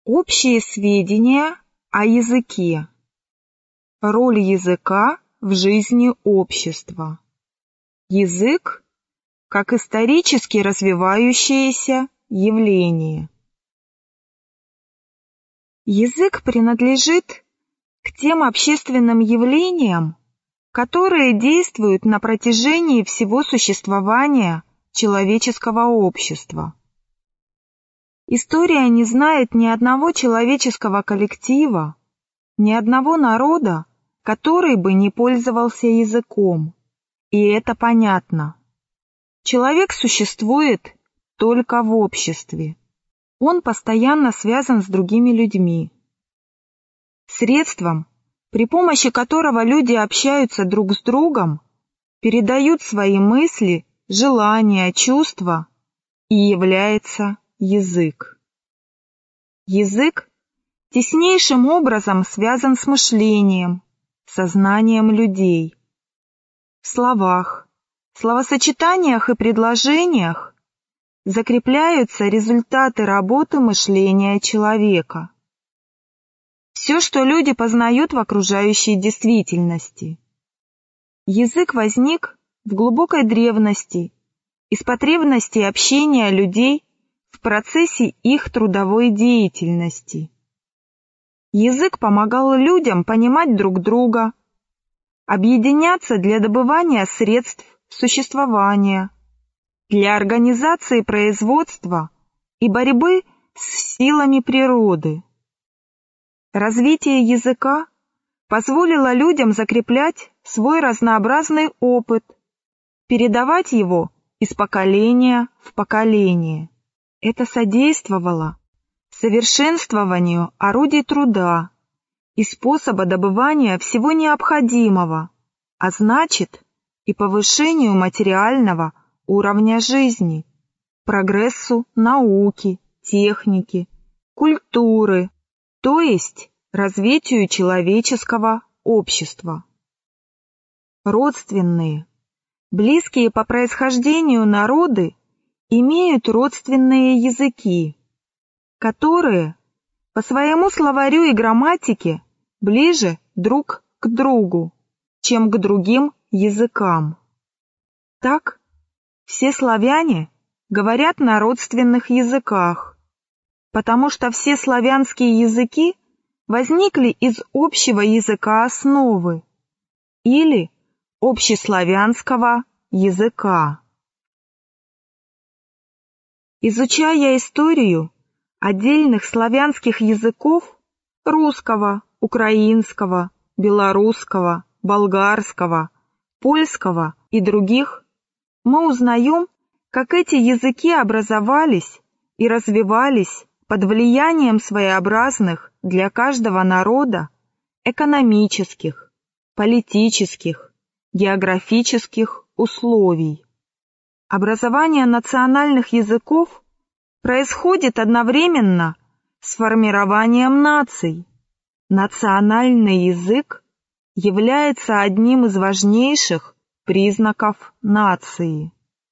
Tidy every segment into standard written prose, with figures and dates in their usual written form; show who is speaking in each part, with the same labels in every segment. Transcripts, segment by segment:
Speaker 1: Общие сведения о языке. Роль языка в жизни общества. Язык как исторически развивающееся явление. Язык принадлежит к тем общественным явлениям, которые действуют на протяжении всего существования человеческого общества. История не знает ни одного человеческого коллектива, ни одного народа, который бы не пользовался языком. И это понятно. Человек существует только в обществе. Он постоянно связан с другими людьми. Средством, при помощи которого люди общаются друг с другом, передают свои мысли, желания, чувства, и является язык. Язык теснейшим образом связан с мышлением, сознанием людей. В словах, словосочетаниях и предложениях закрепляются результаты работы мышления человека. Все, что люди познают в окружающей действительности. Язык возник в глубокой древности из потребности общения людей в процессе их трудовой деятельности. Язык помогал людям понимать друг друга, объединяться для добывания средств существования, для организации производства и борьбы с силами природы. Развитие языка позволило людям закреплять свой разнообразный опыт, передавать его из поколения в поколение. Это содействовало совершенствованию орудий труда и способа добывания всего необходимого, а значит и повышению материального уровня жизни, прогрессу науки, техники, культуры, то есть развитию человеческого общества. Родственные, близкие по происхождению народы имеют родственные языки, которые по своему словарю и грамматике ближе друг к другу, чем к другим языкам. Так, все славяне говорят на родственных языках, потому что все славянские языки возникли из общего языка основы или общеславянского языка. Изучая историю отдельных славянских языков русского, украинского, белорусского, болгарского, польского и других, мы узнаем, как эти языки образовались и развивались под влиянием своеобразных для каждого народа экономических, политических, географических условий. Образование национальных языков происходит одновременно с формированием наций. Национальный язык является одним из важнейших признаков нации.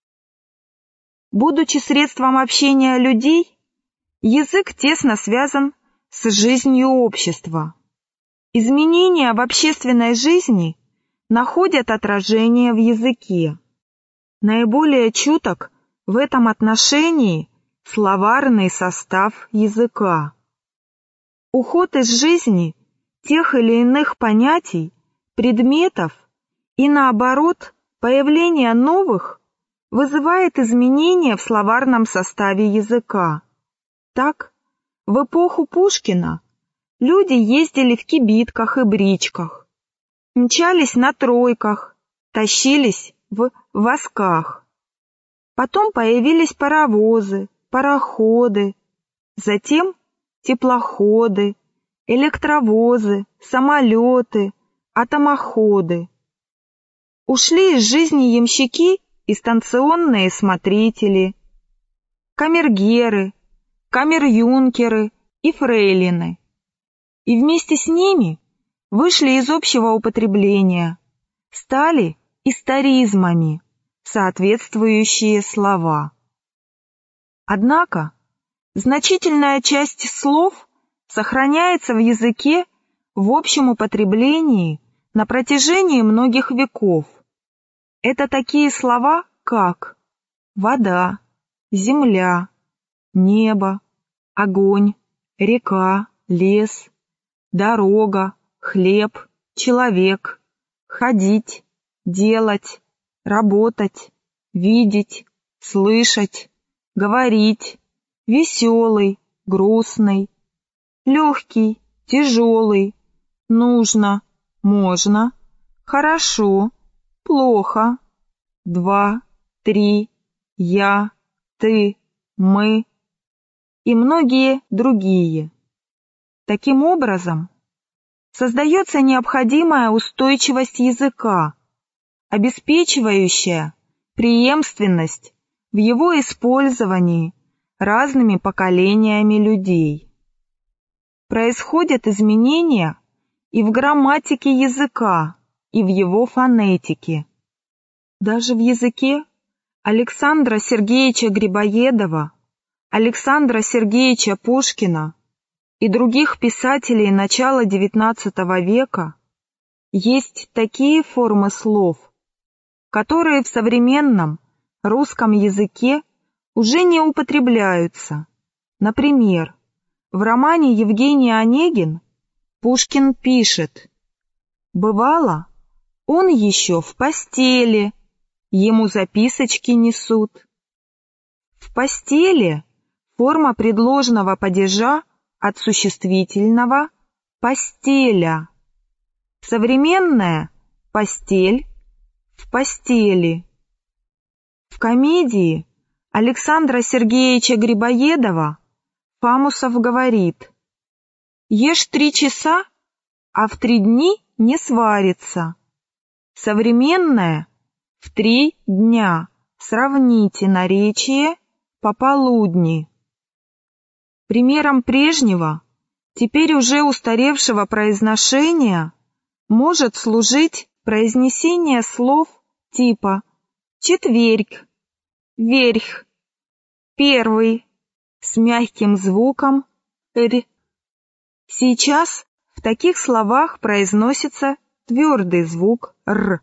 Speaker 1: Будучи средством общения людей, язык тесно связан с жизнью общества. Изменения в общественной жизни находят отражение в языке. Наиболее чуток в этом отношении словарный состав языка. Уход из жизни тех или иных понятий, предметов и, наоборот, появление новых вызывает изменения в словарном составе языка. Так, в эпоху Пушкина люди ездили в кибитках и бричках, мчались на тройках, тащились в восках. Потом появились паровозы, пароходы, затем теплоходы, электровозы, самолеты, атомоходы. Ушли из жизни ямщики и станционные смотрители, камергеры, камер-юнкеры и фрейлины. И вместе с ними вышли из общего употребления, стали историзмами соответствующие слова. Однако значительная часть слов сохраняется в языке в общем употреблении на протяжении многих веков. Это такие слова, как вода, земля, небо, огонь, река, лес, дорога, хлеб, человек, ходить, делать, работать, видеть, слышать, говорить, веселый, грустный, легкий, тяжелый, нужно, можно, хорошо, плохо, два, три, я, ты, мы и многие другие. Таким образом, создается необходимая устойчивость языка, обеспечивающая преемственность в его использовании разными поколениями людей. Происходят изменения и в грамматике языка, и в его фонетике. Даже в языке Александра Сергеевича Грибоедова, Александра Сергеевича Пушкина и других писателей начала XIX века есть такие формы слов, которые в современном русском языке уже не употребляются. Например, в романе Евгений Онегин Пушкин пишет: «Бывало, он еще в постели, ему записочки несут». В постели форма предложного падежа от существительного «постеля». Современная «постель» в постели. В комедии Александра Сергеевича Грибоедова Фамусов говорит: «Ешь 3 часа, а в 3 дни не сварится». Современное в 3 дня. Сравните наречие пополудни. Примером прежнего, теперь уже устаревшего произношения может служить произнесение слов типа «четверг», «верх», «первый» с мягким звуком «р». Сейчас в таких словах произносится твердый звук «р».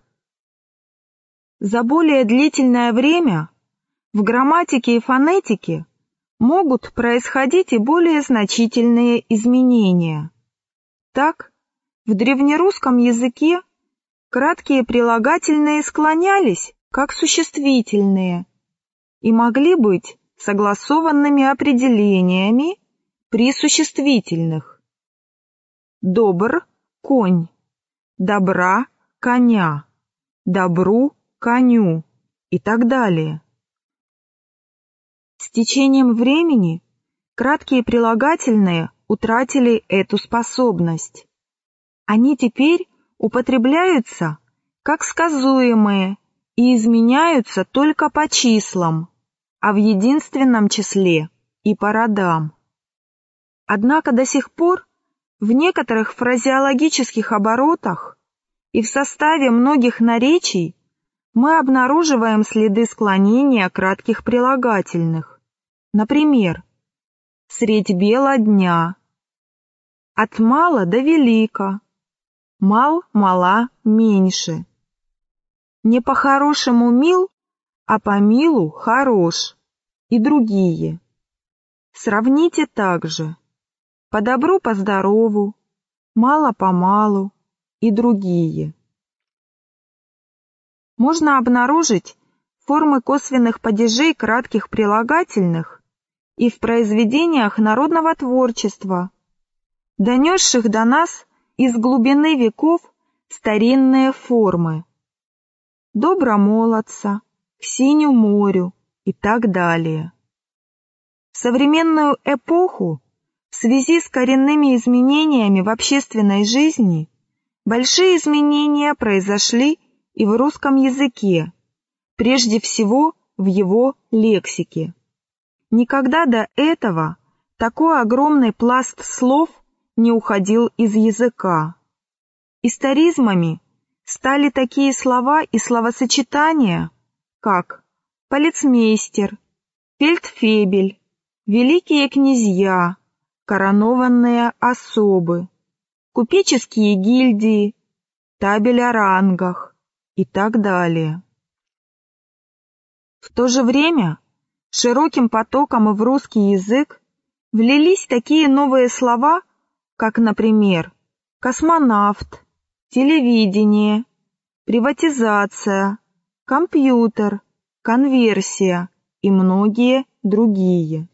Speaker 1: За более длительное время в грамматике и фонетике могут происходить и более значительные изменения. Так, в древнерусском языке краткие прилагательные склонялись как существительные и могли быть согласованными определениями при существительных. Добр – конь, добра – коня, добру – коню и так далее. С течением времени краткие прилагательные утратили эту способность. Они теперь употребляются как сказуемые и изменяются только по числам, а в единственном числе и по родам. Однако до сих пор в некоторых фразеологических оборотах и в составе многих наречий мы обнаруживаем следы склонения кратких прилагательных. Например, «средь бела дня», «от мала до велика», «мал, мала, меньше», «не по-хорошему мил, а по милу хорош» и другие. Сравните также «по добру, по здорову», «мало-помалу» и другие. Можно обнаружить формы косвенных падежей кратких прилагательных и в произведениях народного творчества, донесших до нас из глубины веков старинные формы «добромолодца», «к синю морю» и так далее. В современную эпоху в связи с коренными изменениями в общественной жизни большие изменения произошли и в русском языке, прежде всего в его лексике. Никогда до этого такой огромный пласт слов не уходил из языка. Историзмами стали такие слова и словосочетания, как полицмейстер, фельдфебель, великие князья, коронованные особы, купеческие гильдии, табель о рангах и так далее. В то же время широким потоком в русский язык влились такие новые слова, как, например, космонавт, телевидение, приватизация, компьютер, конверсия и многие другие.